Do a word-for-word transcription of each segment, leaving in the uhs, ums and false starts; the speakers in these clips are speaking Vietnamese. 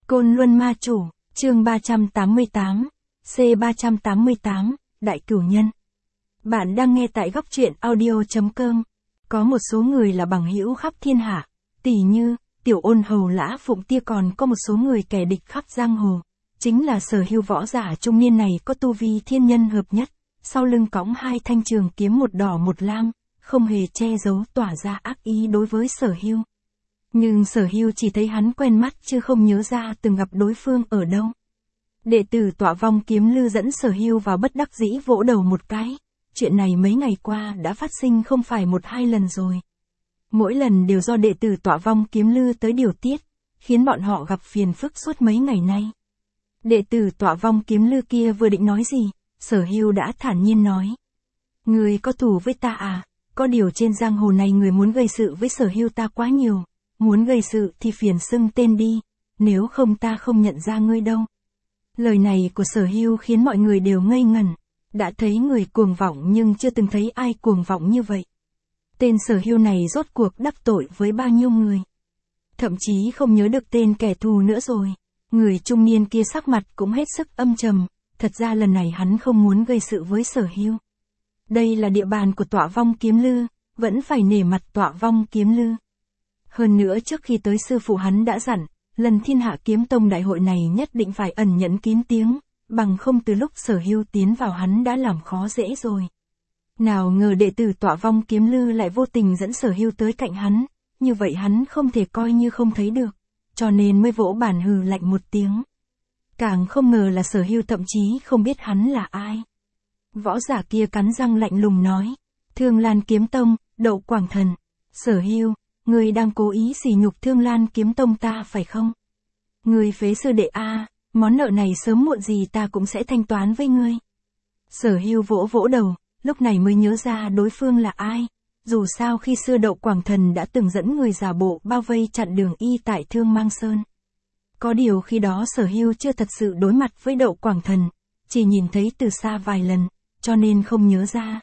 Côn Luân Ma Chủ, chương ba trăm tám mươi tám, C ba trăm tám mươi tám, Đại Cửu Nhân. Bạn đang nghe tại góc truyện audio chấm com. Có một số người là bằng hữu khắp thiên hạ, tỷ như, Tiểu Ôn Hầu Lã Phụng Tia, còn có một số người kẻ địch khắp giang hồ. Chính là Sở Hưu, võ giả trung niên này có tu vi thiên nhân hợp nhất, sau lưng cõng hai thanh trường kiếm một đỏ một lam, không hề che giấu tỏa ra ác ý đối với Sở Hưu. Nhưng Sở Hưu chỉ thấy hắn quen mắt chứ không nhớ ra từng gặp đối phương ở đâu. Đệ tử Tọa Vong Kiếm Lư dẫn Sở Hưu vào bất đắc dĩ vỗ đầu một cái. Chuyện này mấy ngày qua đã phát sinh không phải một hai lần rồi. Mỗi lần đều do đệ tử Tọa Vong Kiếm Lư tới điều tiết, khiến bọn họ gặp phiền phức suốt mấy ngày nay. Đệ tử Tọa Vong Kiếm Lư kia vừa định nói gì, Sở Hưu đã thản nhiên nói: "Người có thù với ta à? Có điều trên giang hồ này người muốn gây sự với Sở Hưu ta quá nhiều. Muốn gây sự thì phiền xưng tên đi, nếu không ta không nhận ra ngươi đâu." Lời này của Sở Hưu khiến mọi người đều ngây ngẩn. Đã thấy người cuồng vọng nhưng chưa từng thấy ai cuồng vọng như vậy. Tên Sở Hưu này rốt cuộc đắc tội với bao nhiêu người. Thậm chí không nhớ được tên kẻ thù nữa rồi. Người trung niên kia sắc mặt cũng hết sức âm trầm. Thật ra lần này hắn không muốn gây sự với Sở Hưu. Đây là địa bàn của Tọa Vong Kiếm Lư, vẫn phải nể mặt Tọa Vong Kiếm Lư. Hơn nữa trước khi tới sư phụ hắn đã dặn, lần Thiên Hạ Kiếm Tông đại hội này nhất định phải ẩn nhẫn kín tiếng, bằng không từ lúc Sở Hưu tiến vào hắn đã làm khó dễ rồi. Nào ngờ đệ tử Tọa Vong Kiếm Lư lại vô tình dẫn Sở Hưu tới cạnh hắn, như vậy hắn không thể coi như không thấy được, cho nên mới vỗ bàn hừ lạnh một tiếng. Càng không ngờ là Sở Hưu thậm chí không biết hắn là ai. Võ giả kia cắn răng lạnh lùng nói: "Thương Lan Kiếm Tông, Đậu Quảng Thần, Sở Hưu, ngươi đang cố ý sỉ nhục Thương Lan Kiếm Tông ta phải không? Ngươi phế sư đệ a, món nợ này sớm muộn gì ta cũng sẽ thanh toán với ngươi." Sở Hưu vỗ vỗ đầu, lúc này mới nhớ ra đối phương là ai. Dù sao khi xưa Đậu Quảng Thần đã từng dẫn người giả bộ bao vây chặn đường y tại Thương Mang Sơn. Có điều khi đó Sở Hưu chưa thật sự đối mặt với Đậu Quảng Thần, chỉ nhìn thấy từ xa vài lần, cho nên không nhớ ra.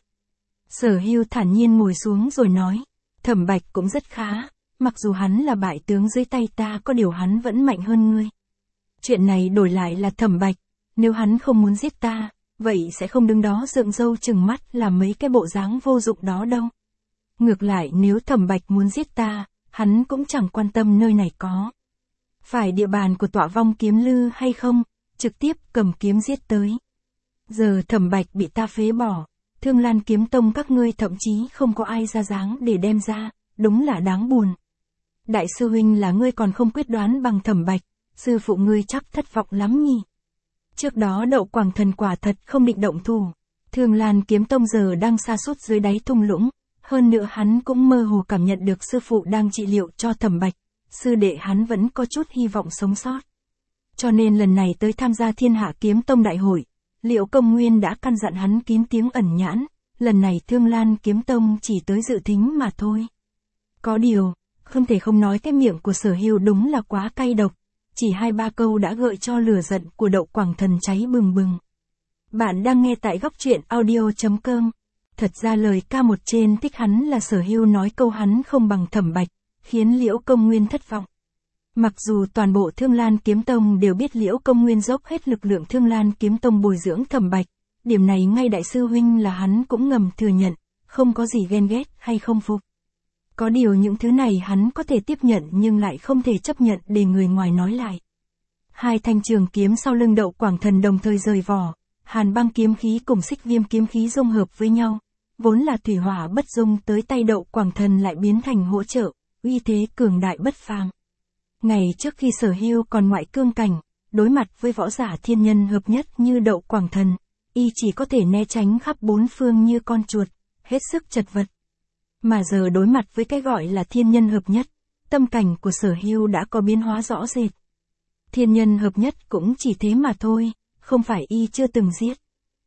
Sở Hưu thản nhiên ngồi xuống rồi nói: "Thẩm Bạch cũng rất khá, mặc dù hắn là bại tướng dưới tay ta, có điều hắn vẫn mạnh hơn ngươi. Chuyện này đổi lại là Thẩm Bạch, nếu hắn không muốn giết ta, vậy sẽ không đứng đó dựng râu trừng mắt làm mấy cái bộ dáng vô dụng đó đâu. Ngược lại nếu Thẩm Bạch muốn giết ta, hắn cũng chẳng quan tâm nơi này có phải địa bàn của Tọa Vong Kiếm Lư hay không, trực tiếp cầm kiếm giết tới. Giờ Thẩm Bạch bị ta phế bỏ, Thương Lan Kiếm Tông các ngươi thậm chí không có ai ra dáng để đem ra, đúng là đáng buồn. Đại sư huynh là ngươi còn không quyết đoán bằng Thẩm Bạch, sư phụ ngươi chắc thất vọng lắm nhỉ." Trước đó Đậu Quảng Thần quả thật không định động thủ. Thương Lan Kiếm Tông giờ đang sa sút dưới đáy thung lũng, hơn nữa hắn cũng mơ hồ cảm nhận được sư phụ đang trị liệu cho Thẩm Bạch, sư đệ hắn vẫn có chút hy vọng sống sót. Cho nên lần này tới tham gia Thiên Hạ Kiếm Tông đại hội, Liệu Công Nguyên đã căn dặn hắn kín tiếng ẩn nhãn, lần này Thương Lan Kiếm Tông chỉ tới dự thính mà thôi. Có điều, không thể không nói cái miệng của Sở Hưu đúng là quá cay độc, chỉ hai ba câu đã gợi cho lửa giận của Đậu Quảng Thần cháy bừng bừng. Bạn đang nghe tại góc truyện audio chấm com. Thật ra lời ca một trên thích hắn là Sở Hưu nói câu hắn không bằng Thẩm Bạch, khiến Liễu Công Nguyên thất vọng. Mặc dù toàn bộ Thương Lan Kiếm Tông đều biết Liễu Công Nguyên dốc hết lực lượng Thương Lan Kiếm Tông bồi dưỡng Thẩm Bạch, điểm này ngay đại sư huynh là hắn cũng ngầm thừa nhận, không có gì ghen ghét hay không phục. Có điều những thứ này hắn có thể tiếp nhận nhưng lại không thể chấp nhận để người ngoài nói lại. Hai thanh trường kiếm sau lưng Đậu Quảng Thần đồng thời rời vỏ, Hàn Băng kiếm khí cùng Xích Viêm kiếm khí dung hợp với nhau, vốn là thủy hỏa bất dung tới tay Đậu Quảng Thần lại biến thành hỗ trợ, uy thế cường đại bất phàm. Ngày trước khi Sở Hưu còn ngoại cương cảnh, đối mặt với võ giả thiên nhân hợp nhất như Đậu Quảng Thần, y chỉ có thể né tránh khắp bốn phương như con chuột, hết sức chật vật. Mà giờ đối mặt với cái gọi là thiên nhân hợp nhất, tâm cảnh của Sở Hưu đã có biến hóa rõ rệt. Thiên nhân hợp nhất cũng chỉ thế mà thôi, không phải y chưa từng giết.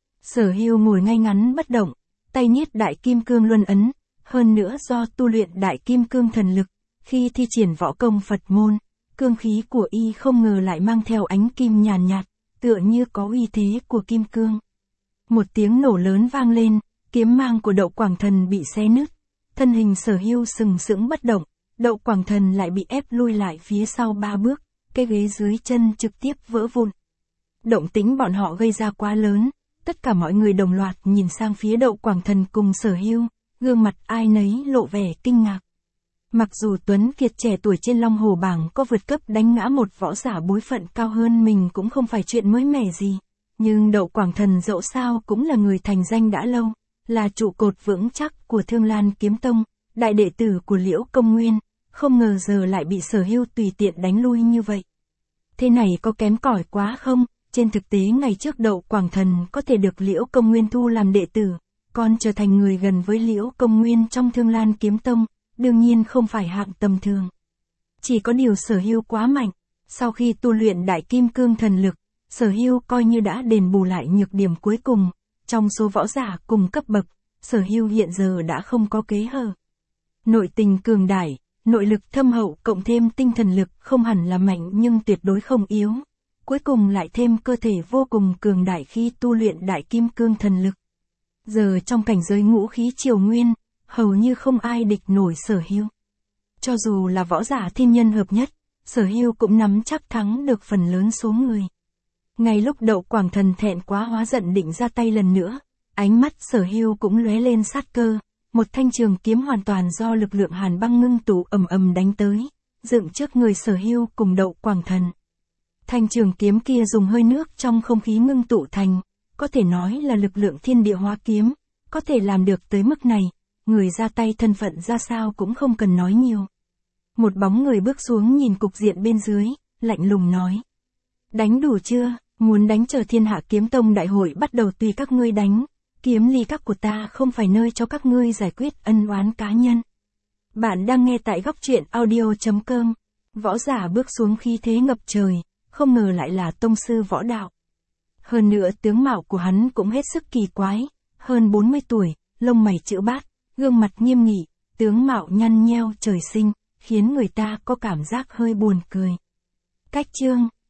Sở Hưu ngồi ngay ngắn bất động, tay niết Đại Kim Cương Luân ấn, hơn nữa do tu luyện Đại Kim Cương thần lực, khi thi triển võ công Phật môn, cương khí của y không ngờ lại mang theo ánh kim nhàn nhạt, tựa như có uy thế của kim cương. Một tiếng nổ lớn vang lên, kiếm mang của Đậu Quảng Thần bị xé nứt, thân hình Sở Hưu sừng sững bất động, Đậu Quảng Thần lại bị ép lui lại phía sau ba bước, cái ghế dưới chân trực tiếp vỡ vụn. Động tĩnh bọn họ gây ra quá lớn, tất cả mọi người đồng loạt nhìn sang phía Đậu Quảng Thần cùng Sở Hưu, gương mặt ai nấy lộ vẻ kinh ngạc. Mặc dù Tuấn Kiệt trẻ tuổi trên Long Hồ bảng có vượt cấp đánh ngã một võ giả bối phận cao hơn mình cũng không phải chuyện mới mẻ gì, nhưng Đậu Quảng Thần dẫu sao cũng là người thành danh đã lâu, là trụ cột vững chắc của Thương Lan Kiếm Tông, đại đệ tử của Liễu Công Nguyên, không ngờ giờ lại bị Sở Hưu tùy tiện đánh lui như vậy. Thế này có kém cỏi quá không? Trên thực tế ngày trước Đậu Quảng Thần có thể được Liễu Công Nguyên thu làm đệ tử, còn trở thành người gần với Liễu Công Nguyên trong Thương Lan Kiếm Tông, đương nhiên không phải hạng tầm thường. Chỉ có điều Sở Hưu quá mạnh, sau khi tu luyện Đại Kim Cương Thần Lực, Sở Hưu coi như đã đền bù lại nhược điểm cuối cùng, trong số võ giả cùng cấp bậc, Sở Hưu hiện giờ đã không có kế hở. Nội tình cường đại, nội lực thâm hậu cộng thêm tinh thần lực không hẳn là mạnh nhưng tuyệt đối không yếu. Cuối cùng lại thêm cơ thể vô cùng cường đại khi tu luyện Đại Kim Cương Thần Lực. Giờ trong cảnh giới ngũ khí triều nguyên, hầu như không ai địch nổi Sở Hưu. Cho dù là võ giả thiên nhân hợp nhất, Sở Hưu cũng nắm chắc thắng được phần lớn số người. Ngay lúc Đậu Quảng Thần thẹn quá hóa giận định ra tay lần nữa, ánh mắt Sở Hưu cũng lóe lên sát cơ, một thanh trường kiếm hoàn toàn do lực lượng hàn băng ngưng tụ ầm ầm đánh tới, dựng trước người Sở Hưu cùng Đậu Quảng Thần. Thanh trường kiếm kia dùng hơi nước trong không khí ngưng tụ thành, có thể nói là lực lượng thiên địa hóa kiếm, có thể làm được tới mức này, người ra tay thân phận ra sao cũng không cần nói nhiều. Một bóng người bước xuống nhìn cục diện bên dưới, lạnh lùng nói. Đánh đủ chưa, muốn đánh chờ Thiên Hạ Kiếm Tông đại hội bắt đầu tùy các ngươi đánh, kiếm ly các của ta không phải nơi cho các ngươi giải quyết ân oán cá nhân. Bạn đang nghe tại góc truyện audio chấm com, võ giả bước xuống khí thế ngập trời, không ngờ lại là tông sư võ đạo. Hơn nữa tướng mạo của hắn cũng hết sức kỳ quái, hơn bốn mươi tuổi, lông mày chữ bát, gương mặt nghiêm nghị, tướng mạo nhăn nheo trời sinh, khiến người ta có cảm giác hơi buồn cười. Cách chương